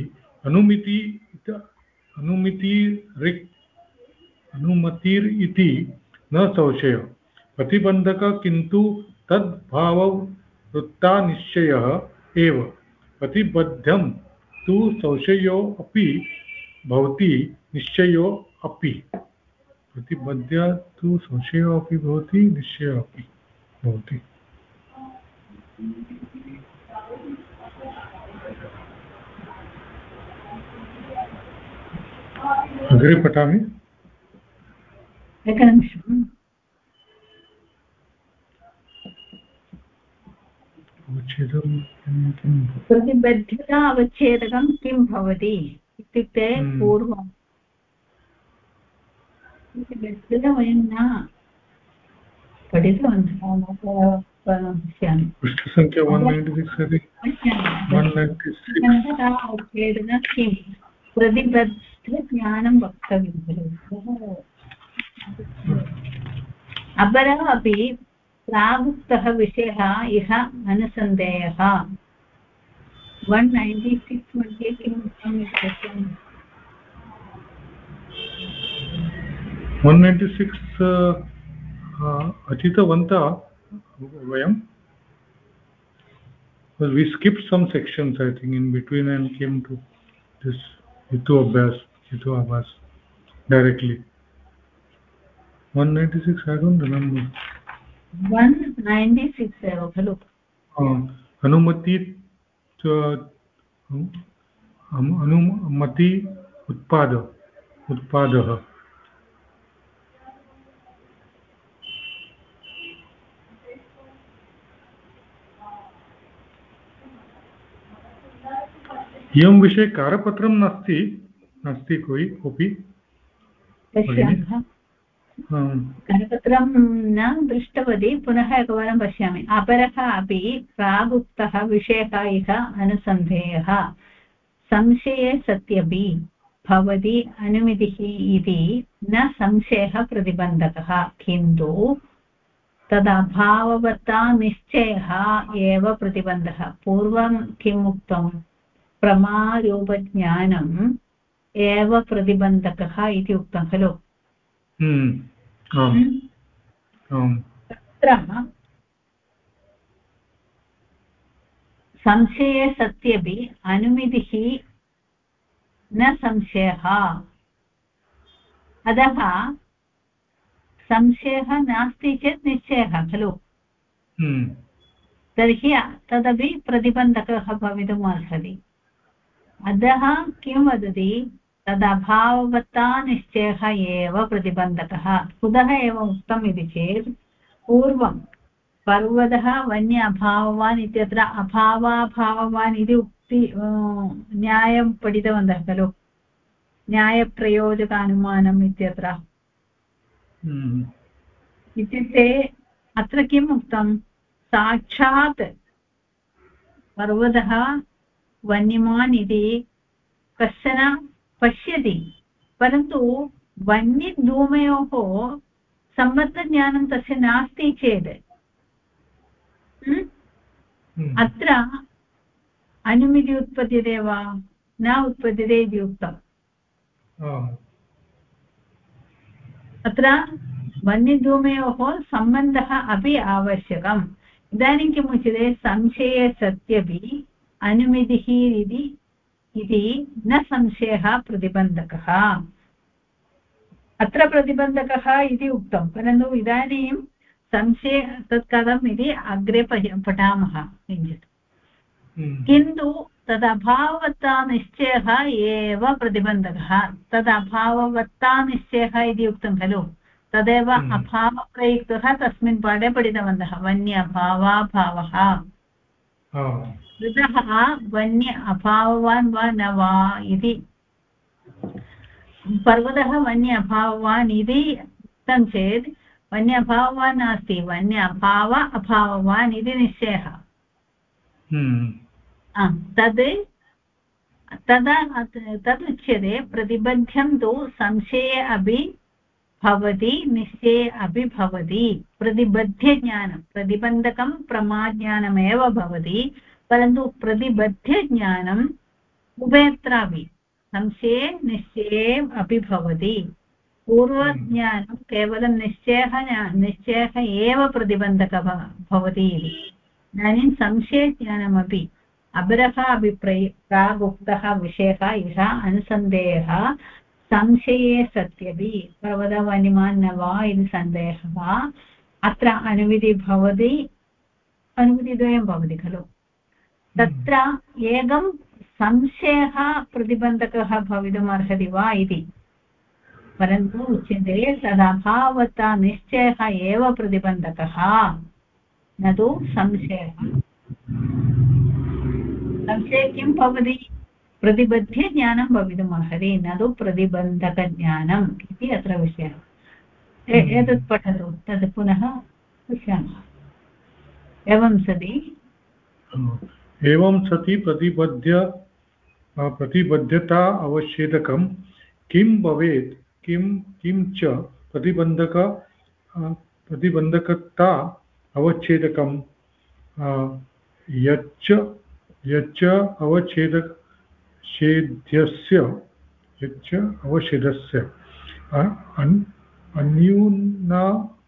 अनुमतिर् इति न संशय प्रतिबन्धक, किन्तु तद्भाववृत्ता निश्चयः एव। प्रतिबद्धं तु संशयो अपि भवति निश्चयो अपि। प्रतिबद्ध तु संशयो अपि भवति निश्चयो अपि भवति। अग्रे पठामि। एकनिमिषम्। प्रतिबद्धता अवच्छेदकं किं भवति इत्युक्ते पूर्वं प्रतिबद्धता वयं न पठितवन्तः। पश्यामि पृष्ठसङ्ख्या 196 अवच्छेदकं किं प्रतिबद्धज्ञानं वक्तव्यं खलु। अपरः अपि प्रागुक्तः विषयः इह अनुसन्देहः। 196 मध्ये किम् उक्तम् इति पश्यामि। 196 अधीतवन्तः वयं. Well, we skipped some sections, I think, in between and came to this Hitu Abbas directly. 196, I don't remember. 196 एव खलु. अनुमति अनुमति उत्पादः. इयं विषये कारपत्रं नास्ति कोऽपि. पश्यामः. करपत्रं न दृष्टवती, पुनः एकवारं पश्यामि. अपरः अपि प्रागुक्तः विषयः इह अनुसन्धेयः संशये सत्यपि भवति अनुमितिः इति न संशयः प्रतिबन्धकः, किन्तु तदभाववत्ता निश्चयः एव प्रतिबन्धः. पूर्वं किम् उक्तं? प्रमारूपज्ञानम् एव प्रतिबन्धकः इति उक्तं खलु. तत्र संशये सत्यपि अनुमितिः न संशयः. अतः संशयः नास्ति चेत् निश्चयः खलु. तर्हि तदपि प्रतिबन्धकः भवितुम् अर्हति. अतः किं वदति? तदभाववत्ता निश्चयः एव प्रतिबन्धकः. कुतः एवम् उक्तम् इति चेत्, पूर्वं पर्वतः वन्य अभाववान् इत्यत्र अभावाभाववान् इति उक्ति न्यायं पठितवन्तः खलु. न्यायप्रयोजकानुमानम् इत्यत्र. इत्युक्ते अत्र किम् उक्तं? साक्षात् पर्वतः वन्यमान् इति कश्चन पश्यति, परन्तु वन्यधूमयोः सम्बद्धज्ञानं तस्य नास्ति चेत् अत्र अनुमिति उत्पद्यते वा न उत्पद्यते इति उक्तम्. अत्र वन्यधूमयोः सम्बन्धः अपि आवश्यकम्. इदानीं किम् उच्यते? संशये सत्यपि अनुमितिः इति न संशयः प्रतिबन्धकः. अत्र प्रतिबन्धकः इति उक्तं, परन्तु इदानीं संशय तत् कथम् इति अग्रे पठामः किञ्चित्. किन्तु तदभाववत्ता निश्चयः एव प्रतिबन्धकः. तदभाववत्ता निश्चयः इति उक्तं खलु. तदेव अभावप्रयुक्तः तस्मिन् पाठे पठितवन्तः. वन्य अभावाभावः. ऋतः वन्य अभाववान् वा न वा इति. पर्वतः वन्य अभाववान् इति उक्तं चेत् वन्य अभाववान् नास्ति, वन्य अभाववान् इति निश्चयः. तदुच्यते प्रतिबद्धं तु संशये अपि भवति निश्चये अपि भवति. प्रतिबद्धज्ञानं प्रतिबन्धकं प्रमाज्ञानमेव भवति, परन्तु प्रतिबद्धज्ञानम् उभयत्रापि संशये निश्चये अपि भवति. पूर्वज्ञानं केवलं निश्चयः एव प्रतिबन्धकः भवति इति. इदानीं संशयज्ञानमपि अपरः अपि प्रागुक्तः विषयः इह अनुसन्देहः संशये सत्यपि पर्वतवन्यमान् न वा इति सन्देहः. अत्र अनुमितिः भवति, अनुमितिद्वयं भवति खलु. तत्र एकं संशयः प्रतिबन्धकः भवितुम् अर्हति वा इति, परन्तु उच्यते तदभावता निश्चयः एव प्रतिबन्धकः, न तु संशयः. संशये किं भवति? प्रतिबद्धज्ञानं भवितुम् अर्हति, न तु प्रतिबन्धकज्ञानम् इति अत्र विषयः. एतत् पठतु, तद् पुनः पश्यामः. एवं सति प्रतिबद्धता अवच्छेदकं किं भवेत्? किं च प्रतिबन्धकता अवच्छेदकं यच्च अवच्छेदस्य अन्यूना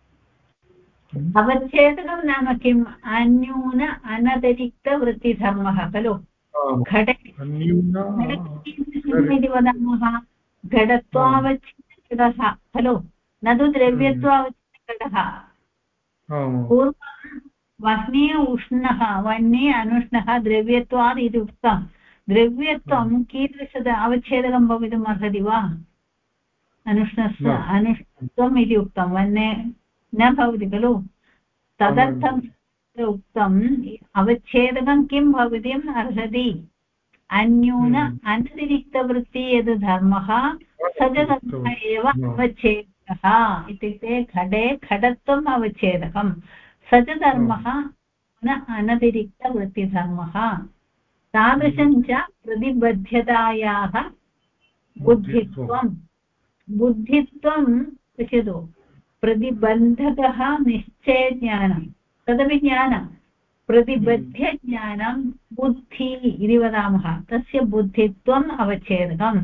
अवच्छेदकं नाम किम्? अन्यून अनतिरिक्तवृत्तिधर्मः खलु। घटे अन्यूना इति वदामः घटत्वावच्छेदकः खलु, न तु द्रव्यत्वावच्छेदकः। पूर्वं वह्नि उष्णः वह्नि अनुष्णः द्रव्यत्वात् इति उक्तं। द्रव्यत्वं कीदृशद अवच्छेदकं भवितुम् अर्हति वा? अनुष्णस्य अनुष्णत्वम् इति उक्तं, वह्ने न भवति खलु। तदर्थम् उक्तम् अवच्छेदकं किं भवितुम् अर्हति? अन्यून अनतिरिक्तवृत्ति यद् धर्मः स च धर्मः एव अवच्छेदकः। इत्युक्ते घटे घटत्वम् अवच्छेदकं, स च धर्मः न अनतिरिक्तवृत्तिधर्मः। तादृशं च प्रतिबद्धतायाः बुद्धित्वं। बुद्धित्वं पश्यतु, प्रतिबन्धकः निश्चयज्ञानं तदपि ज्ञानं, प्रतिबध्यज्ञानं बुद्धि इति वदामः, तस्य बुद्धित्वम् अवच्छेदकम्।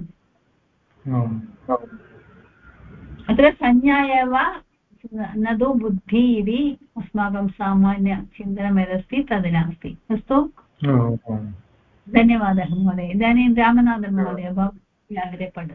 अत्र संज्ञा एव न तु बुद्धि इति अस्माकं सामान्यचिन्तनं यदस्ति तद् नास्ति। अस्तु, धन्यवादः महोदय। इदानीं रामनाथन् महोदय भवती अग्रे पठतु।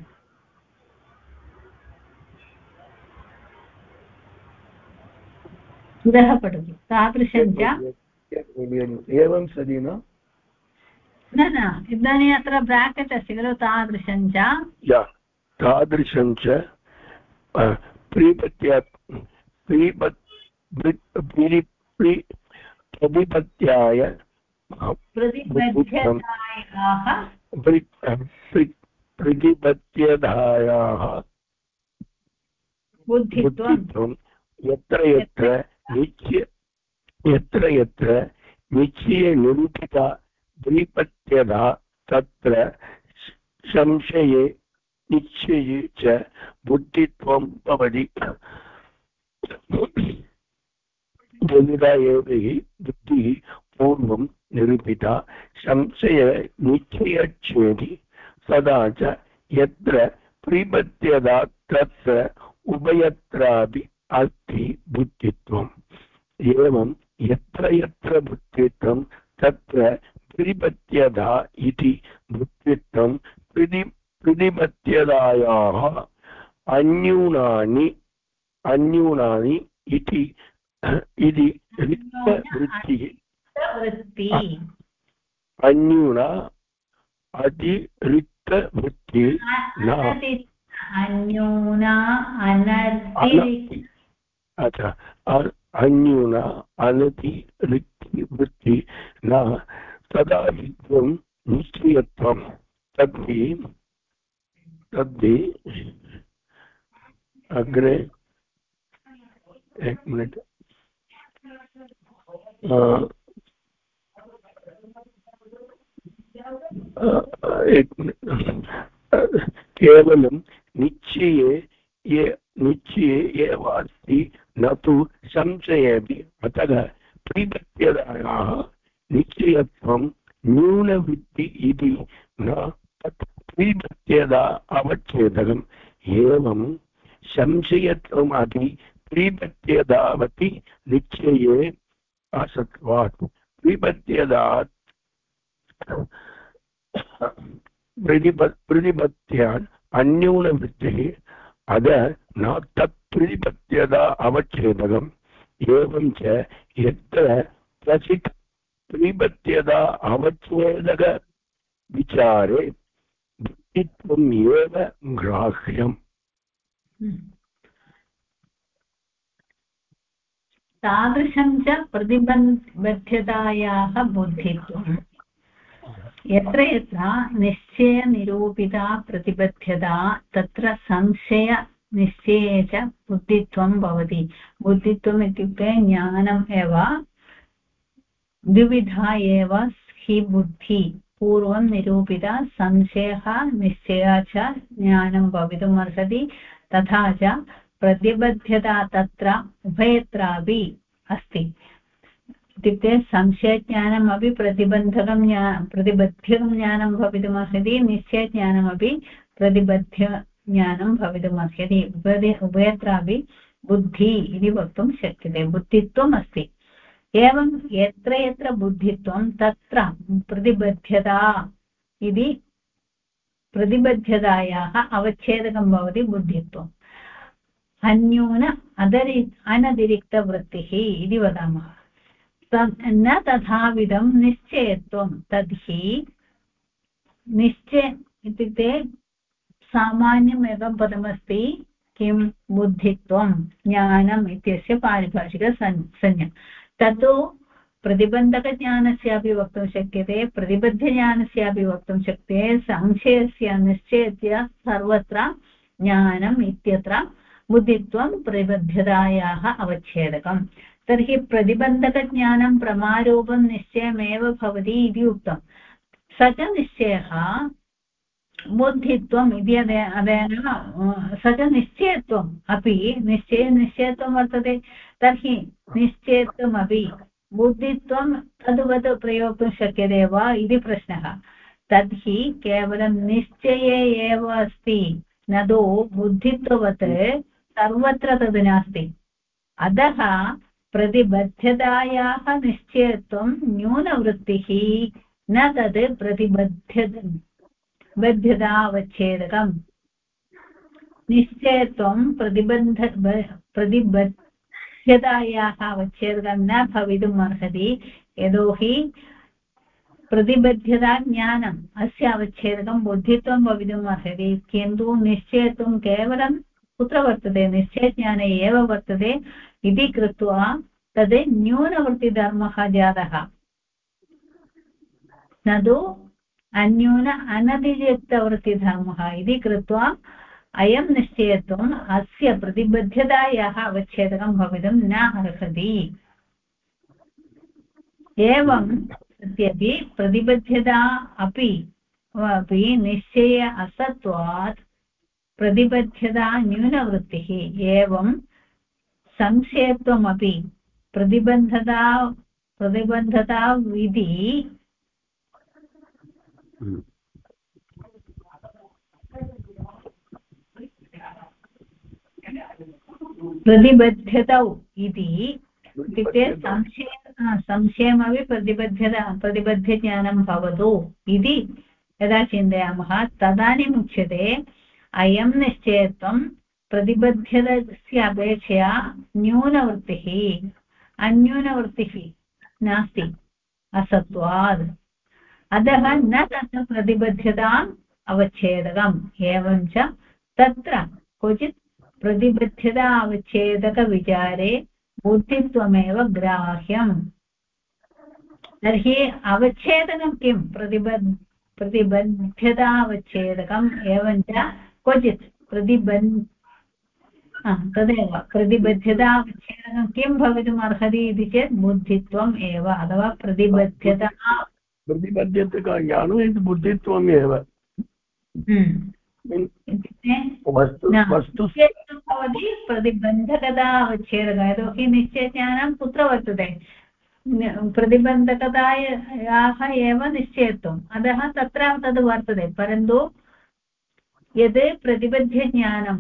पुनः पठतु। तादृशं च एवं सति न इदानीम् अत्र ब्राकेट् अस्ति खलु, तादृशं च तादृशं च प्रतिपत्याय प्रतिपत्यधायाः बुद्धित्वं यत्र यत्र निश्चयनिरूपिता द्विपत्यधा तत्र संशये निश्चये च बुद्धित्वं भवति। द्विविधा एव हि बुद्धिः पूर्वं निरूपिता संशय निश्चयच्छेदि सदा च यत्र प्रिपत्यदा तत्र उभयत्रापि अस्ति बुद्धित्वम्। एवं यत्र यत्र बुद्धित्वं तत्र प्रिपत्यदा इति बुद्धित्वं प्रतिपत्यदायाः अन्यूनानि इति रिक्तवृत्तिः अन्यूना अतिरिक्तवृत्ति न अन्यूना अनतिरिक्तवृत्ति न तदा विद्वं निश्चयत्वं तद्धि अग्रे एक मिनिट केवलं निश्चये एव अस्ति न तु संशयेऽपि। अतः प्रिपत्यदायाः निश्चयत्वं न्यूनवृत्ति इति न तत् प्रिपत्यदा अवच्छेदकम्। एवं संशयत्वमपि प्रिपत्यदावपि निश्चये असत्वात् प्रिपत्यदात् प्रतिपत्यान् अन्यूनवृत्तिः अद न तत् प्रतिपत्यदा अवच्छेदकम्। एवं च यत्र क्वचित् प्रतिपत्यदा अवच्छेदक विचारे बुद्धित्वम् एव ग्राह्यम्। तादृशं च प्रतिबद्धतायाः बुद्धित्वम्। यत्र यत्र निश्चयनिरूपिता प्रतिबद्धता तत्र संशय निश्चये च बुद्धित्वं भवति। बुद्धित्वम् इत्युक्ते ज्ञानम् एव, द्विविधा एव हि बुद्धि पूर्वं निरूपिता संशयः निश्चयः च ज्ञानं भवितुम् अर्हति। तथा च प्रतिबद्धता तत्र उभयत्रापि अस्ति। इत्युक्ते संशयज्ञानमपि प्रतिबद्धकं ज्ञानं भवितुमर्हति, निश्चयज्ञानमपि प्रतिबद्धकं ज्ञानं भवितुमर्हति उभयत्रापि बुद्धि इति वक्तुं शक्यते बुद्धित्वम् अस्ति एवं यत्र यत्र बुद्धित्वं तत्र प्रतिबद्धता इति प्रतिबद्धतायाः अवच्छेदकं भवति बुद्धित्वम् अन्यून अनतिरिक्तवृत्तिः इति वदामः न तथाविधं निश्चयत्वं तर्हि निश्चय इत्युक्ते सामान्यम् एकं पदमस्ति किं बुद्धित्वं ज्ञानम् इत्यस्य पारिभाषिकसंज्ञा तत्तु प्रतिबन्धकज्ञानस्यापि वक्तुं शक्यते प्रतिबद्धज्ञानस्यापि वक्तुं शक्यते संशयस्य निश्चयस्य सर्वत्र ज्ञानम् इत्यत्र बुद्धित्वं प्रतिबद्धतायाः अवच्छेदकम् तर्हि प्रतिबन्धकज्ञानं प्रमारूपं निश्चयमेव भवति इति उक्तं स च निश्चयः बुद्धित्वम् इति अनेन स च निश्चयत्वम् अपि निश्चयत्वं वर्तते तर्हि निश्चयत्वमपि बुद्धित्वं तद्वत् प्रयोक्तुं शक्यते वा इति प्रश्नः तर्हि केवलं निश्चये एव अस्ति न तु बुद्धित्ववत् सर्वत्र तद् नास्ति अतः प्रतिबद्धतायाः निश्चयत्वं न्यूनवृत्तिः न तद् प्रतिबद्धतावच्छेदकम् निश्चयत्वं प्रतिबद्धतायाः अवच्छेदकं न भवितुम् अर्हति यतोहि प्रतिबद्धता ज्ञानम् अस्य अवच्छेदकं बुद्धित्वं भवितुम् अर्हति किन्तु निश्चयत्वं केवलं कुत्र वर्तते निश्चयज्ञाने एव वर्तते इति कृत्वा तद् न्यूनवृत्तिधर्मः जातः न तु अन्यून अनतिरिक्तवृत्तिधर्मः इति कृत्वा अयं निश्चयत्वम् अस्य प्रतिबद्धतायाः अवच्छेदकं भवितुं न अर्हति एवं सत्यपि प्रतिबद्धता अपि निश्चय असत्वात् प्रतिबद्धता न्यूनवृत्तिः एवं संशयत्वमपि प्रतिबद्धता विधि प्रतिबद्धतौ इति इत्युक्ते संशयमपि प्रतिबद्धज्ञानं भवतु इति यदा चिन्तयामः तदानीम् उच्यते अयं निश्चयत्वं प्रतिबद्धस्य अपेक्षया न्यूनवृत्तिः अन्यूनवृत्तिः नास्ति असत्वात् अतः न तत्र प्रतिबद्धताम् अवच्छेदकम् एवं च तत्र क्वचित् प्रतिबद्धता अवच्छेदकविचारे बुद्धित्वमेव ग्राह्यम् तर्हि अवच्छेदकं किं प्रतिबद्धता अवच्छेदकम् एवं च क्वचित् तदेव प्रतिबद्धता अवच्छेदकं किं भवितुम् अर्हति इति चेत् बुद्धित्वम् एव अथवा प्रतिबद्धता ज्ञानं बुद्धित्वमेव भवति प्रतिबन्धकता अवच्छेदकः यतोहि निश्चयज्ञानं कुत्र वर्तते प्रतिबन्धकतायाः एव निश्चयत्वम् अतः तत्र तद् वर्तते परन्तु यद् प्रतिबद्धज्ञानं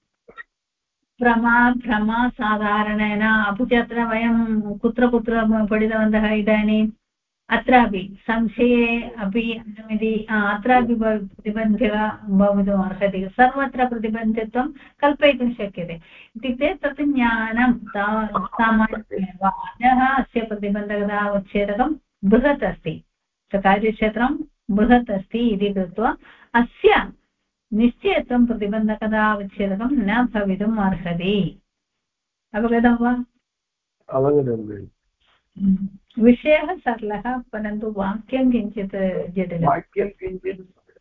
भ्रमा साधारणेन अपि च अत्र वयं कुत्र पठितवन्तः इदानीम् अत्रापि संशये अपि इति अत्रापि प्रतिबन्धः भवितुम् अर्हति सर्वत्र प्रतिबन्धित्वं कल्पयितुं शक्यते इत्युक्ते तत् ज्ञानं सामान्यमेव अतः अस्य प्रतिबन्धकता अवच्छेदकं बृहत् अस्ति कार्यक्षेत्रं बृहत् अस्ति इति कृत्वा अस्य निश्चयत्वं प्रतिबन्धकता अवच्छेदकं न भवितुम् अर्हति अवगतं वा अवगतं विषयः सरलः परन्तु वाक्यं किञ्चित् जटिलं वाक्यं किञ्चित्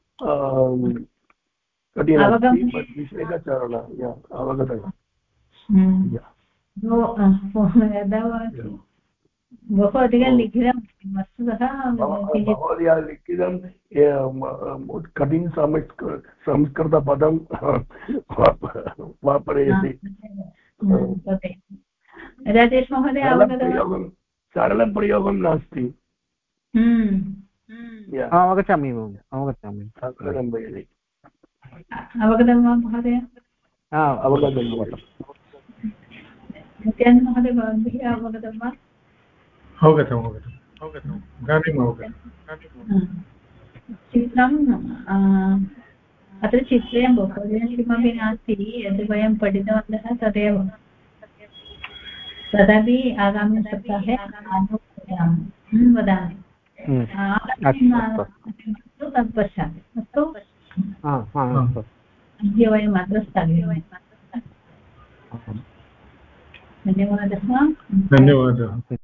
बहु अधिकं लिखितं वस्तुतः महोदया लिखितं कठिन संस्कृतपदं वापरयति राजेश महोदय अवगतवान् सरलप्रयोगं नास्ति अवगच्छामि अवगतं वा महोदय? अवगतं नित्यानन्द महोदय भवद्भिः अवगतं वा? अवगतम् इदानीम् अवगतम्। चित्रम् अत्र चित्रे बहुवचनं किमपि नास्ति यद् वयं पठितवन्तः तदेव तदपि आगामिसप्ताहे वदामि तत् पश्यामि अस्तु अद्य वयम् अत्र स्थगयामः धन्यवादः।